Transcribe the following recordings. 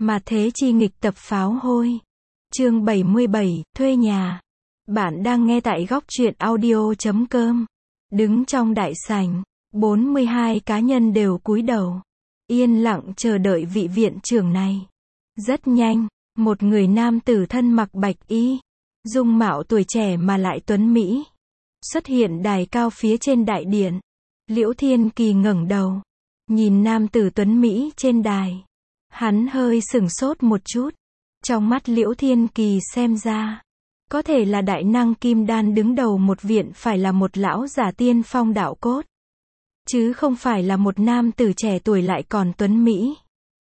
Mà thế chi nghịch tập pháo hôi. Chương 77, thuê nhà. Bạn đang nghe tại góc truyện audio.com. Đứng trong đại sảnh, 42 cá nhân đều cúi đầu, yên lặng chờ đợi vị viện trưởng này. Rất nhanh, một người nam tử thân mặc bạch y, dung mạo tuổi trẻ mà lại tuấn mỹ, xuất hiện đài cao phía trên đại điện. Liễu Thiên Kỳ ngẩng đầu, nhìn nam tử tuấn mỹ trên đài. Hắn hơi sửng sốt một chút. Trong mắt Liễu Thiên Kỳ xem ra, có thể là đại năng kim đan đứng đầu một viện phải là một lão giả tiên phong đạo cốt, chứ không phải là một nam tử trẻ tuổi lại còn tuấn mỹ.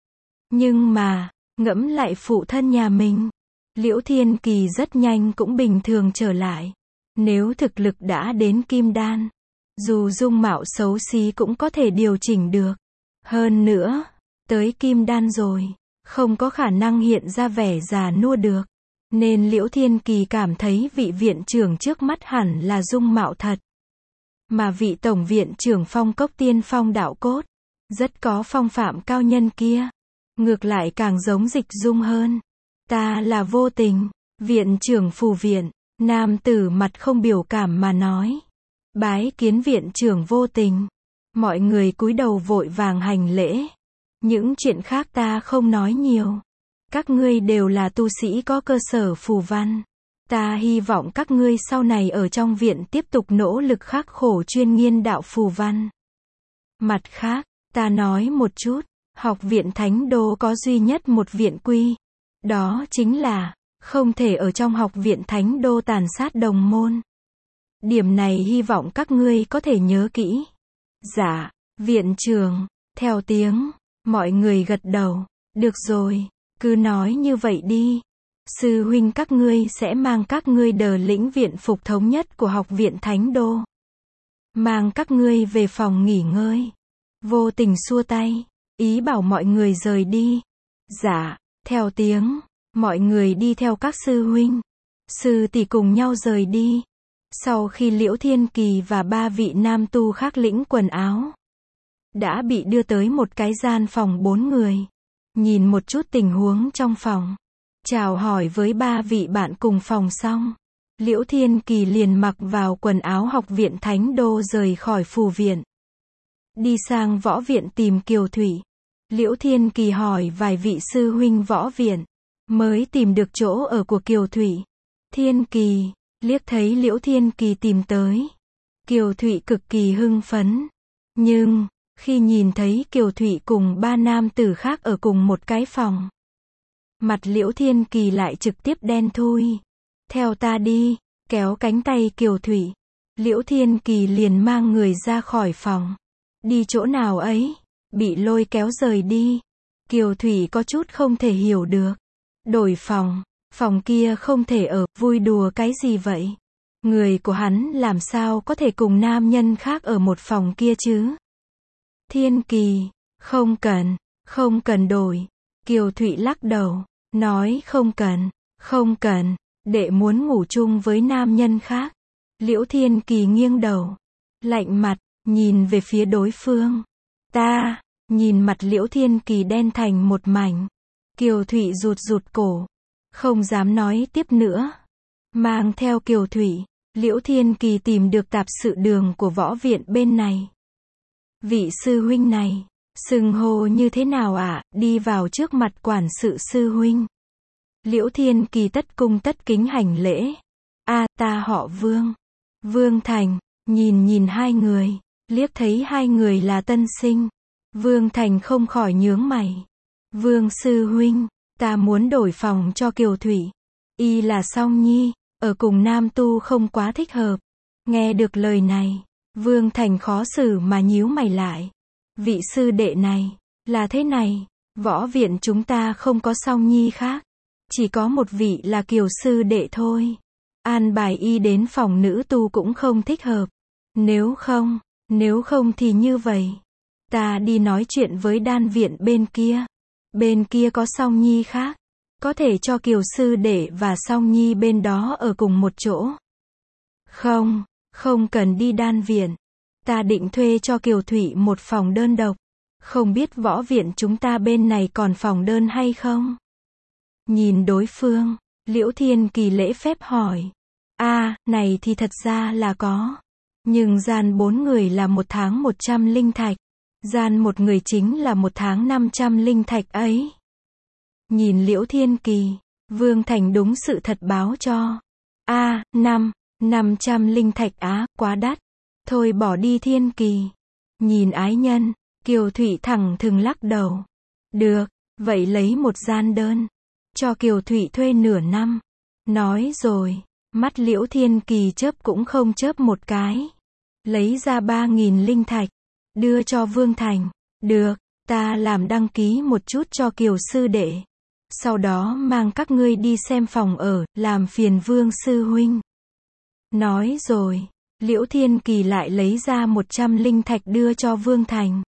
Nhưng mà, ngẫm lại phụ thân nhà mình, Liễu Thiên Kỳ rất nhanh cũng bình thường trở lại. Nếu thực lực đã đến kim đan, dù dung mạo xấu xí cũng có thể điều chỉnh được. Hơn nữa, tới kim đan rồi, không có khả năng hiện ra vẻ già nua được. Nên Liễu Thiên Kỳ cảm thấy vị viện trưởng trước mắt hẳn là dung mạo thật. Mà vị tổng viện trưởng phong cốc tiên phong đạo cốt, rất có phong phạm cao nhân kia, ngược lại càng giống Dịch Dung hơn. Ta là Vô Tình, viện trưởng phù viện. Nam tử mặt không biểu cảm mà nói. Bái kiến viện trưởng Vô Tình. Mọi người cúi đầu vội vàng hành lễ. Những chuyện khác ta không nói nhiều. Các ngươi đều là tu sĩ có cơ sở phù văn. Ta hy vọng các ngươi sau này ở trong viện tiếp tục nỗ lực khắc khổ chuyên nghiên đạo phù văn. Mặt khác, ta nói một chút, học viện Thánh Đô có duy nhất một viện quy. Đó chính là, không thể ở trong học viện Thánh Đô tàn sát đồng môn. Điểm này hy vọng các ngươi có thể nhớ kỹ. Dạ, viện trưởng, theo tiếng, mọi người gật đầu. Được rồi, cứ nói như vậy đi. Sư huynh các ngươi sẽ mang các ngươi đờ lĩnh viện phục thống nhất của học viện Thánh Đô. Mang các ngươi về phòng nghỉ ngơi. Vô Tình xua tay, ý bảo mọi người rời đi. Dạ, theo tiếng, mọi người đi theo các sư huynh, sư tỷ cùng nhau rời đi. Sau khi Liễu Thiên Kỳ và 3 vị nam tu khác lĩnh quần áo, đã bị đưa tới một cái gian phòng 4 người. Nhìn một chút tình huống trong phòng, chào hỏi với 3 vị bạn cùng phòng xong, Liễu Thiên Kỳ liền mặc vào quần áo học viện Thánh Đô rời khỏi phù viện. Đi sang võ viện tìm Kiều Thủy. Liễu Thiên Kỳ hỏi vài vị sư huynh võ viện, mới tìm được chỗ ở của Kiều Thủy. Thiên Kỳ, liếc thấy Liễu Thiên Kỳ tìm tới, Kiều Thủy cực kỳ hưng phấn. Nhưng, khi nhìn thấy Kiều Thủy cùng 3 nam tử khác ở cùng một cái phòng, mặt Liễu Thiên Kỳ lại trực tiếp đen thui. Theo ta đi, kéo cánh tay Kiều Thủy. Liễu Thiên Kỳ liền mang người ra khỏi phòng. Đi chỗ nào ấy? Bị lôi kéo rời đi. Kiều Thủy có chút không thể hiểu được. Đổi phòng, phòng kia không thể ở, vui đùa cái gì vậy? Người của hắn làm sao có thể cùng nam nhân khác ở một phòng kia chứ? Thiên Kỳ, không cần đổi. Kiều Thụy lắc đầu, nói không cần, đệ muốn ngủ chung với nam nhân khác. Liễu Thiên Kỳ nghiêng đầu, lạnh mặt, nhìn về phía đối phương. Ta, nhìn mặt Liễu Thiên Kỳ đen thành một mảnh. Kiều Thụy rụt cổ, không dám nói tiếp nữa. Mang theo Kiều Thụy, Liễu Thiên Kỳ tìm được tạp sự đường của võ viện bên này. Vị sư huynh này, xưng hô như thế nào ạ? Đi vào trước mặt quản sự sư huynh. Liễu Thiên Kỳ tất cung tất kính hành lễ. Ta họ Vương. Vương Thành, nhìn hai người, liếc thấy hai người là tân sinh. Vương Thành không khỏi nhướng mày. Vương sư huynh, ta muốn đổi phòng cho Kiều Thủy. Y là song nhi, ở cùng nam tu không quá thích hợp. Nghe được lời này, Vương Thành khó xử mà nhíu mày lại. Vị sư đệ này, là thế này, võ viện chúng ta không có song nhi khác. Chỉ có một vị là Kiều sư đệ thôi. An bài y đến phòng nữ tu cũng không thích hợp. Nếu không thì như vậy. Ta đi nói chuyện với đan viện bên kia. Bên kia có song nhi khác. Có thể cho Kiều sư đệ và song nhi bên đó ở cùng một chỗ. Không cần đi đan viện. Ta định thuê cho Kiều Thủy một phòng đơn độc. Không biết võ viện chúng ta bên này còn phòng đơn hay không? Nhìn đối phương, Liễu Thiên Kỳ lễ phép hỏi. Này thì thật ra là có. Nhưng gian 4 người là 1 tháng 100 linh thạch. Gian 1 người chính là 1 tháng 500 linh thạch ấy. Nhìn Liễu Thiên Kỳ, Vương Thành đúng sự thật báo cho. 500 linh thạch quá đắt. Thôi bỏ đi Thiên Kỳ. Nhìn ái nhân, Kiều Thụy thẳng thừng lắc đầu. Được, vậy lấy một gian đơn. Cho Kiều Thụy thuê nửa năm. Nói rồi, mắt Liễu Thiên Kỳ chớp cũng không chớp một cái. Lấy ra 3.000 linh thạch. Đưa cho Vương Thành. Được, ta làm đăng ký một chút cho Kiều sư đệ. Sau đó mang các ngươi đi xem phòng ở, làm phiền Vương sư huynh. Nói rồi, Liễu Thiên Kỳ lại lấy ra 100 linh thạch đưa cho Vương Thành.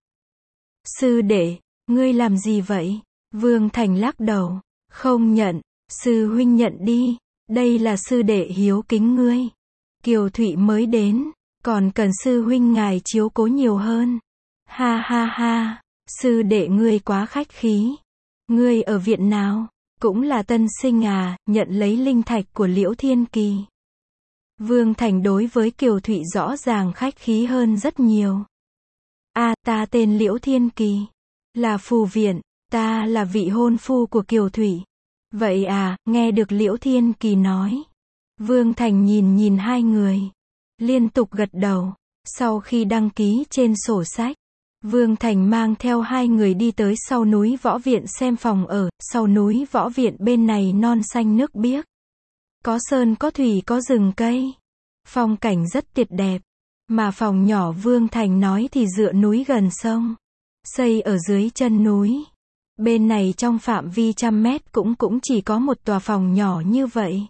Sư đệ, ngươi làm gì vậy? Vương Thành lắc đầu. Không nhận, sư huynh nhận đi. Đây là sư đệ hiếu kính ngươi. Kiều Thụy mới đến, còn cần sư huynh ngài chiếu cố nhiều hơn. Ha ha ha, sư đệ ngươi quá khách khí. Ngươi ở viện nào? Cũng là tân sinh nhận lấy linh thạch của Liễu Thiên Kỳ. Vương Thành đối với Kiều Thụy rõ ràng khách khí hơn rất nhiều. Ta tên Liễu Thiên Kỳ. Là phù viện, ta là vị hôn phu của Kiều Thụy. Vậy nghe được Liễu Thiên Kỳ nói. Vương Thành nhìn hai người. Liên tục gật đầu. Sau khi đăng ký trên sổ sách, Vương Thành mang theo hai người đi tới sau núi võ viện xem phòng ở. Sau núi võ viện bên này non xanh nước biếc. Có sơn có thủy có rừng cây. Phong cảnh rất tuyệt đẹp. Mà phòng nhỏ Vương Thành nói thì dựa núi gần sông. Xây ở dưới chân núi. Bên này trong phạm vi 100 mét cũng chỉ có một tòa phòng nhỏ như vậy.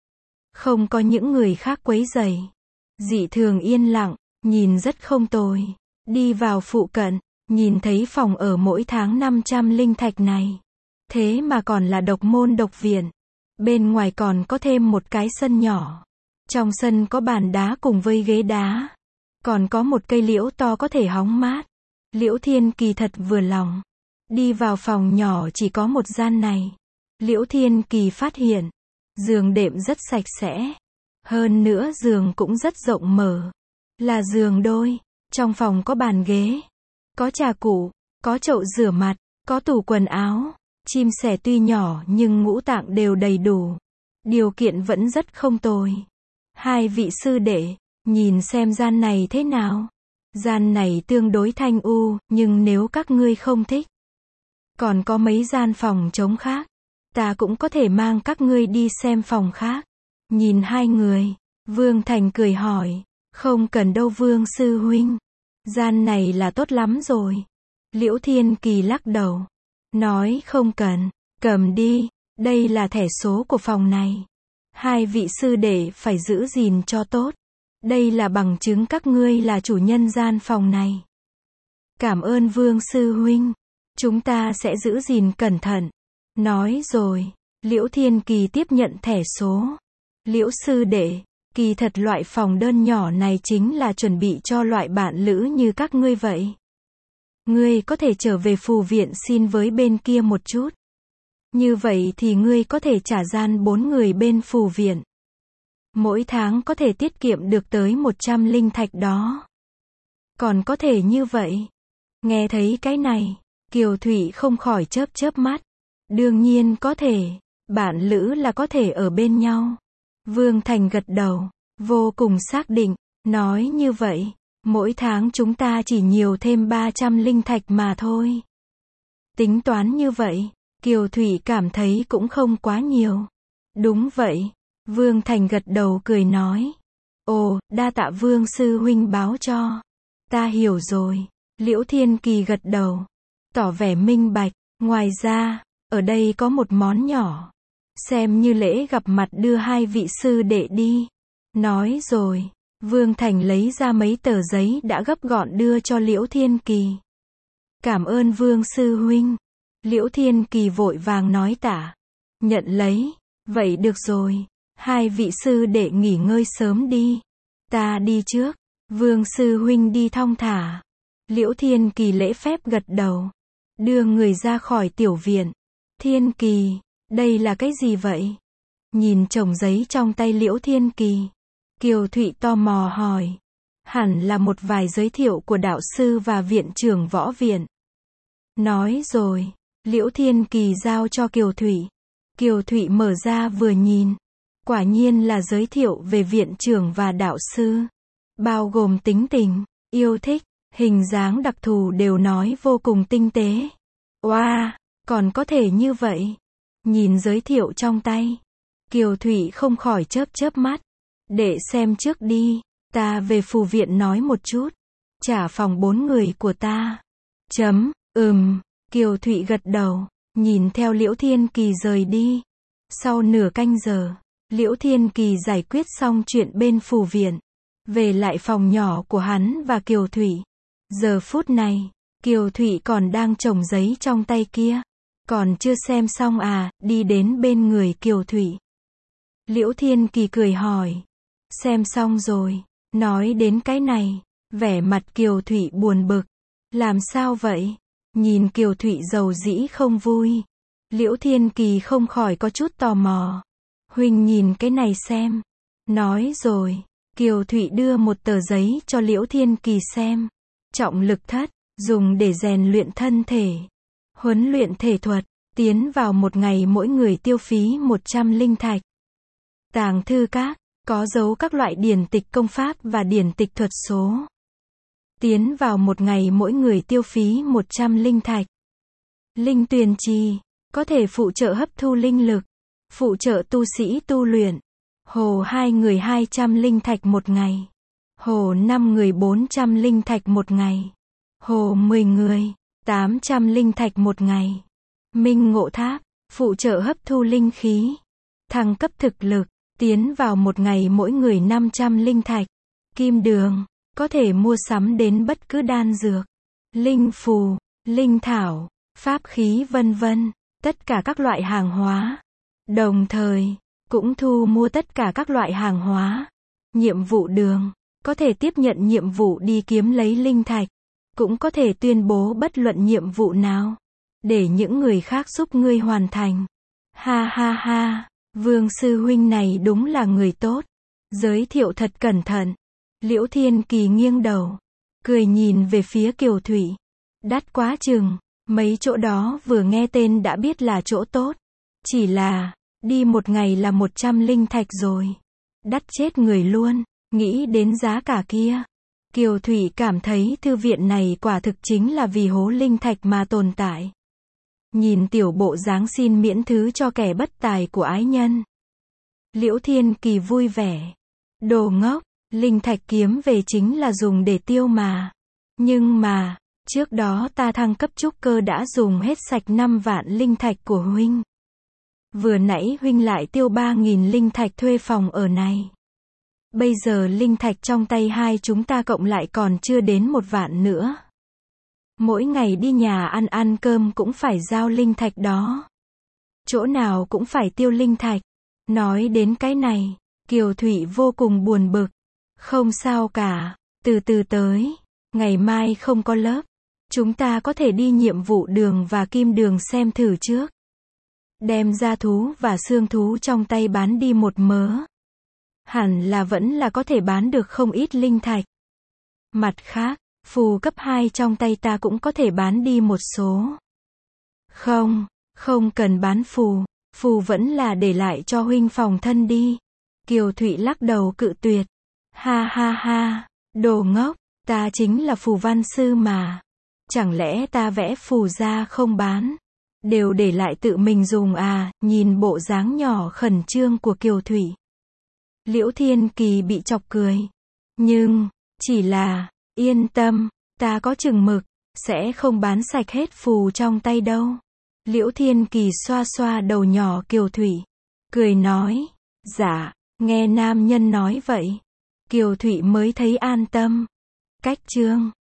Không có những người khác quấy rầy. Dị thường yên lặng, nhìn rất không tồi. Đi vào phụ cận, nhìn thấy phòng ở mỗi tháng 500 linh thạch này. Thế mà còn là độc môn độc viện. Bên ngoài còn có thêm một cái sân nhỏ. Trong sân có bàn đá cùng với ghế đá. Còn có một cây liễu to có thể hóng mát. Liễu Thiên Kỳ thật vừa lòng. Đi vào phòng nhỏ chỉ có một gian này. Liễu Thiên Kỳ phát hiện, giường đệm rất sạch sẽ. Hơn nữa giường cũng rất rộng mở. Là giường đôi. Trong phòng có bàn ghế. Có trà cụ. Có chậu rửa mặt. Có tủ quần áo. Chim sẻ tuy nhỏ nhưng ngũ tạng đều đầy đủ. Điều kiện vẫn rất không tồi. Hai vị sư đệ, nhìn xem gian này thế nào. Gian này tương đối thanh u, nhưng nếu các ngươi không thích, còn có mấy gian phòng trống khác. Ta cũng có thể mang các ngươi đi xem phòng khác. Nhìn hai người, Vương Thành cười hỏi. Không cần đâu Vương sư huynh. Gian này là tốt lắm rồi. Liễu Thiên Kỳ lắc đầu. Nói không cần, cầm đi. Đây là thẻ số của phòng này. Hai vị sư đệ phải giữ gìn cho tốt. Đây là bằng chứng các ngươi là chủ nhân gian phòng này. Cảm ơn Vương sư huynh. Chúng ta sẽ giữ gìn cẩn thận. Nói rồi, Liễu Thiên Kỳ tiếp nhận thẻ số. Liễu sư đệ, kỳ thật loại phòng đơn nhỏ này chính là chuẩn bị cho loại bạn lữ như các ngươi vậy. Ngươi có thể trở về phù viện xin với bên kia một chút. Như vậy thì ngươi có thể trả gian 4 người bên phù viện. Mỗi tháng có thể tiết kiệm được tới 100 linh thạch đó. Còn có thể như vậy. Nghe thấy cái này, Kiều Thụy không khỏi chớp mắt. Đương nhiên có thể. Bạn lữ là có thể ở bên nhau. Vương Thành gật đầu. Vô cùng xác định. Nói như vậy, mỗi tháng chúng ta chỉ nhiều thêm 300 linh thạch mà thôi. Tính toán như vậy, Kiều Thụy cảm thấy cũng không quá nhiều. Đúng vậy. Vương Thành gật đầu cười nói. Ồ, đa tạ Vương sư huynh báo cho. Ta hiểu rồi. Liễu Thiên Kỳ gật đầu. Tỏ vẻ minh bạch. Ngoài ra, ở đây có một món nhỏ. Xem như lễ gặp mặt đưa hai vị sư đệ đi. Nói rồi, Vương Thành lấy ra mấy tờ giấy đã gấp gọn đưa cho Liễu Thiên Kỳ. Cảm ơn Vương sư huynh. Liễu Thiên Kỳ vội vàng nói tạ. Nhận lấy. Vậy được rồi. Hai vị sư đệ nghỉ ngơi sớm đi. Ta đi trước. Vương sư huynh đi thong thả. Liễu Thiên Kỳ lễ phép gật đầu. Đưa người ra khỏi tiểu viện. Thiên Kỳ, đây là cái gì vậy? Nhìn chồng giấy trong tay Liễu Thiên Kỳ. Kiều Thụy tò mò hỏi. Hẳn là một vài giới thiệu của đạo sư và viện trưởng võ viện. Nói rồi, Liễu Thiên Kỳ giao cho Kiều Thụy. Kiều Thụy mở ra vừa nhìn. Quả nhiên là giới thiệu về viện trưởng và đạo sư. Bao gồm tính tình, yêu thích, hình dáng đặc thù đều nói vô cùng tinh tế. Wow, còn có thể như vậy. Nhìn giới thiệu trong tay. Kiều Thụy không khỏi chớp chớp mắt. Để xem trước đi, ta về phù viện nói một chút. Trả phòng 4 người của ta. Kiều Thụy gật đầu, nhìn theo Liễu Thiên Kỳ rời đi. Sau nửa canh giờ, Liễu Thiên Kỳ giải quyết xong chuyện bên phù viện. Về lại phòng nhỏ của hắn và Kiều Thụy. Giờ phút này, Kiều Thụy còn đang chồng giấy trong tay kia. Còn chưa xem xong à, đi đến bên người Kiều Thụy. Liễu Thiên Kỳ cười hỏi. Xem xong rồi. Nói đến cái này, vẻ mặt Kiều Thụy buồn bực. Làm sao vậy? Nhìn Kiều Thụy dầu dĩ không vui. Liễu Thiên Kỳ không khỏi có chút tò mò. Huynh nhìn cái này xem. Nói rồi, Kiều Thụy đưa một tờ giấy cho Liễu Thiên Kỳ xem. Trọng lực thất, dùng để rèn luyện thân thể. Huấn luyện thể thuật, tiến vào một ngày mỗi người tiêu phí 100 linh thạch. Tàng thư các, có dấu các loại điển tịch công pháp và điển tịch thuật số. Tiến vào một ngày mỗi người tiêu phí 100 linh thạch. Linh tuyền trì, có thể phụ trợ hấp thu linh lực, phụ trợ tu sĩ tu luyện. Hồ 2 người 200 linh thạch một ngày. Hồ 5 người 400 linh thạch một ngày. Hồ 10 người, 800 linh thạch một ngày. Minh ngộ tháp, phụ trợ hấp thu linh khí. Thăng cấp thực lực, tiến vào một ngày mỗi người 500 linh thạch. Kim đường, có thể mua sắm đến bất cứ đan dược, linh phù, linh thảo, pháp khí vân vân, tất cả các loại hàng hóa. Đồng thời, cũng thu mua tất cả các loại hàng hóa. Nhiệm vụ đường, có thể tiếp nhận nhiệm vụ đi kiếm lấy linh thạch. Cũng có thể tuyên bố bất luận nhiệm vụ nào. Để những người khác giúp ngươi hoàn thành. Ha ha ha, Vương sư huynh này đúng là người tốt. Giới thiệu thật cẩn thận. Liễu Thiên Kỳ nghiêng đầu. Cười nhìn về phía Kiều Thụy. Đắt quá chừng. Mấy chỗ đó vừa nghe tên đã biết là chỗ tốt. Chỉ là, đi một ngày là 100 linh thạch rồi. Đắt chết người luôn. Nghĩ đến giá cả kia. Kiều Thụy cảm thấy thư viện này quả thực chính là vì hố linh thạch mà tồn tại. Nhìn tiểu bộ dáng xin miễn thứ cho kẻ bất tài của ái nhân. Liễu Thiên Kỳ vui vẻ. Đồ ngốc, linh thạch kiếm về chính là dùng để tiêu mà. Nhưng mà, trước đó ta thăng cấp trúc cơ đã dùng hết sạch 5 vạn linh thạch của huynh. Vừa nãy huynh lại tiêu 3.000 linh thạch thuê phòng ở này. Bây giờ linh thạch trong tay hai chúng ta cộng lại còn chưa đến 1 vạn nữa. Mỗi ngày đi nhà ăn cơm cũng phải giao linh thạch đó. Chỗ nào cũng phải tiêu linh thạch. Nói đến cái này, Kiều Thụy vô cùng buồn bực. Không sao cả, từ từ tới. Ngày mai không có lớp. Chúng ta có thể đi nhiệm vụ đường và kim đường xem thử trước. Đem da thú và xương thú trong tay bán đi một mớ. Hẳn là vẫn là có thể bán được không ít linh thạch. Mặt khác, phù cấp 2 trong tay ta cũng có thể bán đi một số. Không cần bán phù. Phù vẫn là để lại cho huynh phòng thân đi. Kiều Thụy lắc đầu cự tuyệt. Ha ha ha, đồ ngốc, ta chính là phù văn sư mà. Chẳng lẽ ta vẽ phù ra không bán? Đều để lại tự mình dùng à, nhìn bộ dáng nhỏ khẩn trương của Kiều Thụy. Liễu Thiên Kỳ bị chọc cười. Nhưng, chỉ là, yên tâm, ta có chừng mực, sẽ không bán sạch hết phù trong tay đâu. Liễu Thiên Kỳ xoa xoa đầu nhỏ Kiều Thụy. Cười nói, dạ, nghe nam nhân nói vậy. Kiều Thụy mới thấy an tâm. Cách chương